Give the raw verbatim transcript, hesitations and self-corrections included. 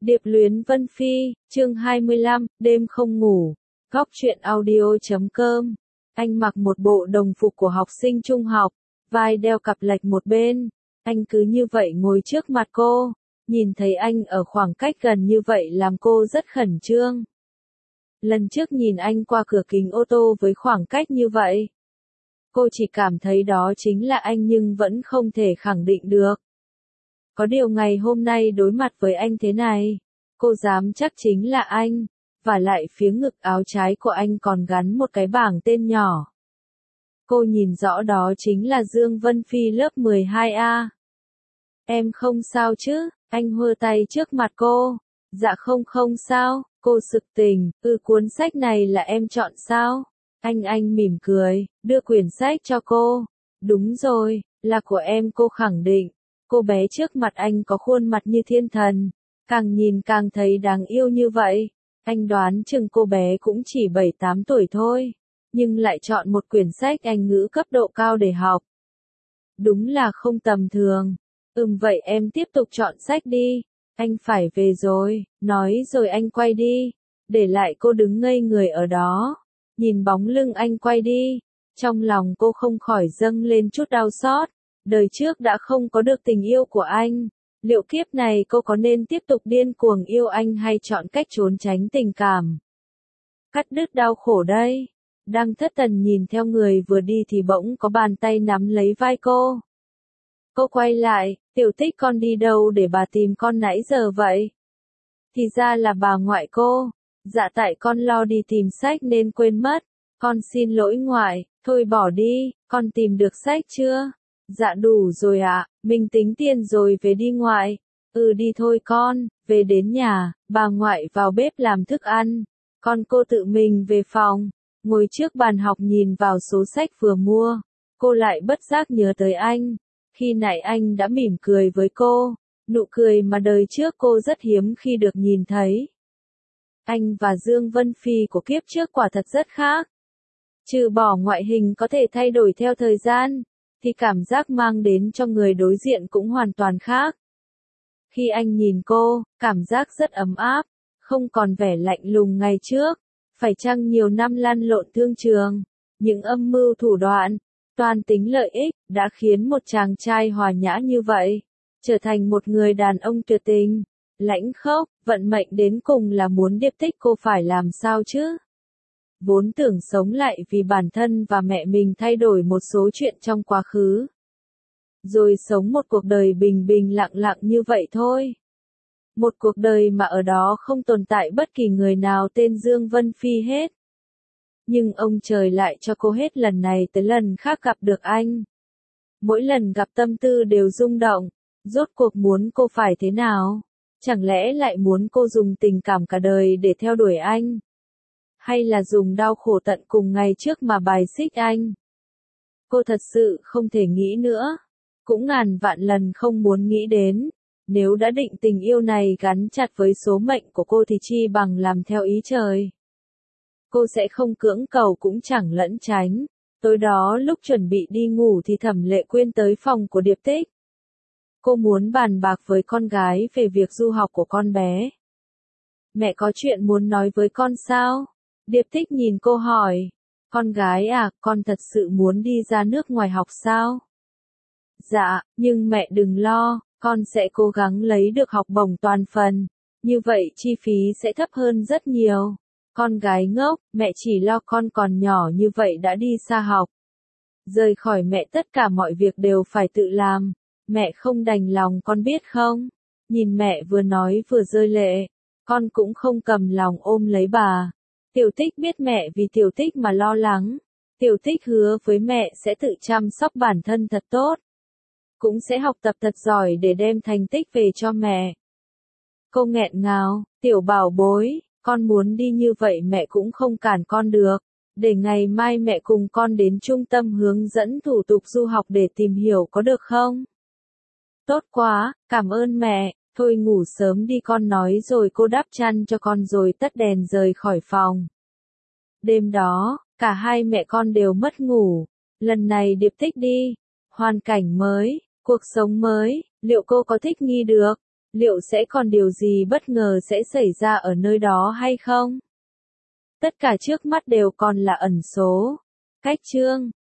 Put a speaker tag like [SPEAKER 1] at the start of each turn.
[SPEAKER 1] Điệp luyến Vân Phi, chương hai mươi lăm, đêm không ngủ. Góc truyện audio chấm com. Anh mặc một bộ đồng phục của học sinh trung học, vai đeo cặp lệch một bên. Anh cứ như vậy ngồi trước mặt cô, nhìn thấy anh ở khoảng cách gần như vậy làm cô rất khẩn trương. Lần trước nhìn anh qua cửa kính ô tô với khoảng cách như vậy, cô chỉ cảm thấy đó chính là anh nhưng vẫn không thể khẳng định được. Có điều ngày hôm nay đối mặt với anh thế này, cô dám chắc chính là anh, và lại phía ngực áo trái của anh còn gắn một cái bảng tên nhỏ. Cô nhìn rõ đó chính là Dương Vân Phi lớp mười hai A. Em không sao chứ? Anh hơ tay trước mặt cô. Dạ không không sao, cô sực tỉnh, ừ cuốn sách này là em chọn sao? Anh anh mỉm cười, đưa quyển sách cho cô. Đúng rồi, là của em, cô khẳng định. Cô bé trước mặt anh có khuôn mặt như thiên thần, càng nhìn càng thấy đáng yêu như vậy. Anh đoán chừng cô bé cũng chỉ bảy tám tuổi thôi, nhưng lại chọn một quyển sách Anh ngữ cấp độ cao để học. Đúng là không tầm thường. Ừm vậy em tiếp tục chọn sách đi, anh phải về rồi, nói rồi anh quay đi, để lại cô đứng ngây người ở đó, nhìn bóng lưng anh quay đi, trong lòng cô không khỏi dâng lên chút đau xót. Đời trước đã không có được tình yêu của anh, liệu kiếp này cô có nên tiếp tục điên cuồng yêu anh hay chọn cách trốn tránh tình cảm? Cắt đứt đau khổ đây. Đang thất thần nhìn theo người vừa đi thì bỗng có bàn tay nắm lấy vai cô. Cô quay lại, Tiểu Tích con đi đâu để bà tìm con nãy giờ vậy? Thì ra là bà ngoại cô. Dạ tại con lo đi tìm sách nên quên mất. Con xin lỗi ngoại, thôi bỏ đi, con tìm được sách chưa? Dạ đủ rồi ạ, à, mình tính tiền rồi về đi ngoại. Ừ đi thôi con, về đến nhà, bà ngoại vào bếp làm thức ăn. Con cô tự mình về phòng, ngồi trước bàn học nhìn vào số sách vừa mua. Cô lại bất giác nhớ tới anh. Khi nãy anh đã mỉm cười với cô, nụ cười mà đời trước cô rất hiếm khi được nhìn thấy. Anh và Dương Vân Phi của kiếp trước quả thật rất khác. Trừ bỏ ngoại hình có thể thay đổi theo thời gian, thì cảm giác mang đến cho người đối diện cũng hoàn toàn khác. Khi anh nhìn cô, cảm giác rất ấm áp, không còn vẻ lạnh lùng ngày trước. Phải chăng nhiều năm lăn lộn thương trường, những âm mưu thủ đoạn, toan tính lợi ích, đã khiến một chàng trai hòa nhã như vậy, trở thành một người đàn ông tuyệt tình, lãnh khốc, vận mệnh đến cùng là muốn Điệp Tích cô phải làm sao chứ? Vốn tưởng sống lại vì bản thân và mẹ mình thay đổi một số chuyện trong quá khứ. Rồi sống một cuộc đời bình bình lặng lặng như vậy thôi. Một cuộc đời mà ở đó không tồn tại bất kỳ người nào tên Dương Vân Phi hết. Nhưng ông trời lại cho cô hết lần này tới lần khác gặp được anh. Mỗi lần gặp tâm tư đều rung động, rốt cuộc muốn cô phải thế nào? Chẳng lẽ lại muốn cô dùng tình cảm cả đời để theo đuổi anh? Hay là dùng đau khổ tận cùng ngày trước mà bài xích anh? Cô thật sự không thể nghĩ nữa. Cũng ngàn vạn lần không muốn nghĩ đến. Nếu đã định tình yêu này gắn chặt với số mệnh của cô thì chi bằng làm theo ý trời. Cô sẽ không cưỡng cầu cũng chẳng lẫn tránh. Tối đó lúc chuẩn bị đi ngủ thì Thẩm Lệ Quyên tới phòng của Điệp Tích. Cô muốn bàn bạc với con gái về việc du học của con bé. Mẹ có chuyện muốn nói với con sao? Điệp Tích nhìn cô hỏi. Con gái à, con thật sự muốn đi ra nước ngoài học sao? Dạ, nhưng mẹ đừng lo, con sẽ cố gắng lấy được học bổng toàn phần. Như vậy chi phí sẽ thấp hơn rất nhiều. Con gái ngốc, mẹ chỉ lo con còn nhỏ như vậy đã đi xa học. Rời khỏi mẹ tất cả mọi việc đều phải tự làm. Mẹ không đành lòng con biết không? Nhìn mẹ vừa nói vừa rơi lệ. Con cũng không cầm lòng ôm lấy bà. Tiểu Tích biết mẹ vì Tiểu Tích mà lo lắng. Tiểu Tích hứa với mẹ sẽ tự chăm sóc bản thân thật tốt. Cũng sẽ học tập thật giỏi để đem thành tích về cho mẹ. Cô nghẹn ngào, Tiểu bảo bối, con muốn đi như vậy mẹ cũng không cản con được. Để ngày mai mẹ cùng con đến trung tâm hướng dẫn thủ tục du học để tìm hiểu có được không? Tốt quá, cảm ơn mẹ, thôi ngủ sớm đi con nói rồi cô đắp chăn cho con rồi tắt đèn rời khỏi phòng. Đêm đó, cả hai mẹ con đều mất ngủ. Lần này Điệp Tích đi, hoàn cảnh mới, cuộc sống mới, liệu cô có thích nghi được? Liệu sẽ còn điều gì bất ngờ sẽ xảy ra ở nơi đó hay không? Tất cả trước mắt đều còn là ẩn số. Cách chương